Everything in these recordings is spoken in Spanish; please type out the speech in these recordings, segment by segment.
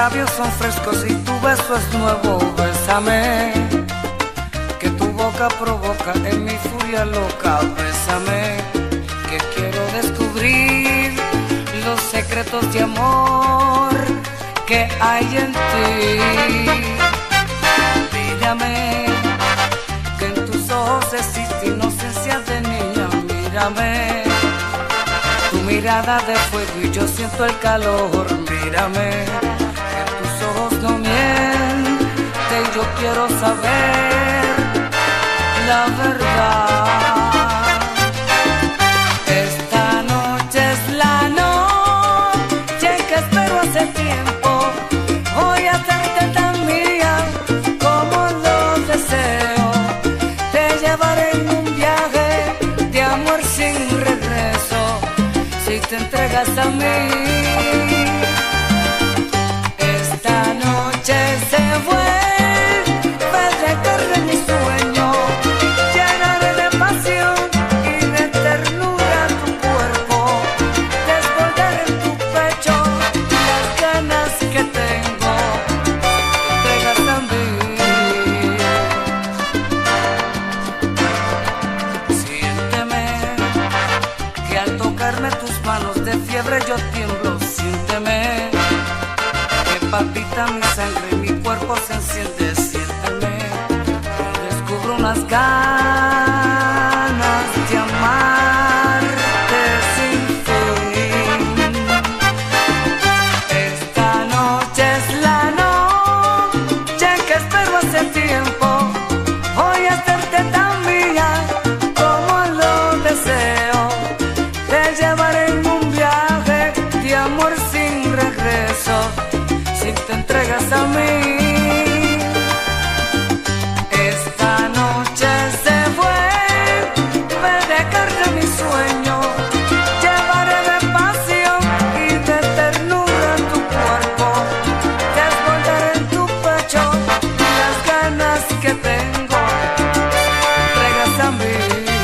labios son frescos y tu beso es nuevo. Bésame, que tu boca provoca en mi furia loca. Bésame, que quiero descubrir los secretos de amor que hay en ti. Mírame, que en tus ojos existe inocencia de niña. Mírame, tu mirada de fuego y yo siento el calor. Mírame, que tus ojos no mienten y yo quiero saber la verdad. Esta noche es la noche que espero hace tiempo. Voy a hacerte tan mía como lo deseo. Te llevaré en un viaje de amor sin regreso si te entregas a mí. Esta noche se vuelve de carne mi sueño. Llenaré de pasión y de ternura tu cuerpo. Desbordar en tu pecho las ganas que tengo. Te entregas a mí. Siénteme, que al tocarme tus manos de fiebre yo tiemblo. Siénteme, que palpita mi sangre y mi cuerpo se enciende. Siénteme, que descubro unas ganas de amarte sin fin. Esta noche es la noche que espero hace tiempo. Voy a hacerte tan mía como lo deseo. Te llevaré en un viaje de amor sin regreso si te entregas a mí. Esta noche se vuelve de carne mi sueño. Llevaré de pasión y de ternura tu cuerpo. Desbordaré en tu pecho las ganas que tengo. Te entregas a mí.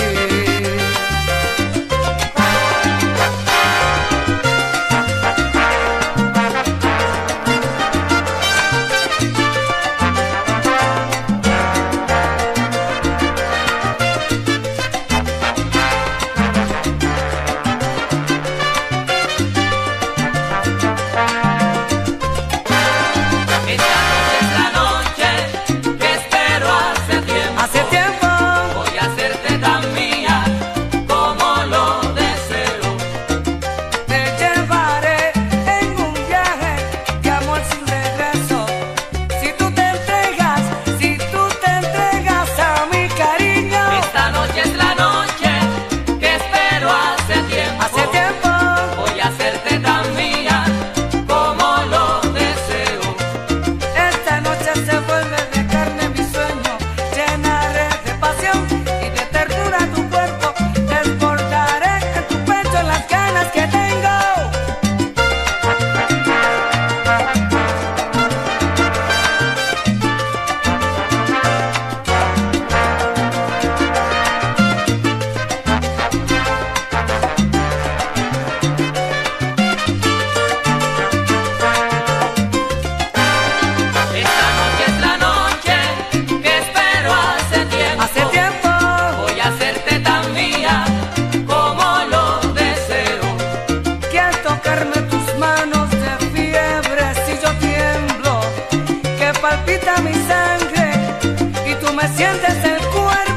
Hace tiempo Voy a hacerte tan mía como lo deseo. te llevaré en un viaje de amor sin regreso. Si tú te entregas a mi cariño. Esta noche es la noche que espero hace tiempo. Hace tiempo Voy a hacerte tan mía como lo deseo. esta noche se vuelve de carne mi sueño. Llenaré de pasión y de ternura tu cuerpo. Desbordaré en tu pecho las ganas que tengo. Esta noche es la noche que espero hace tiempo. Hace tiempo Voy a hacerte tan mía como lo deseo. que al tocarme tus manos de fiebre si yo tiemblo, que palpita mi sangre y tú me sientes el cuerpo.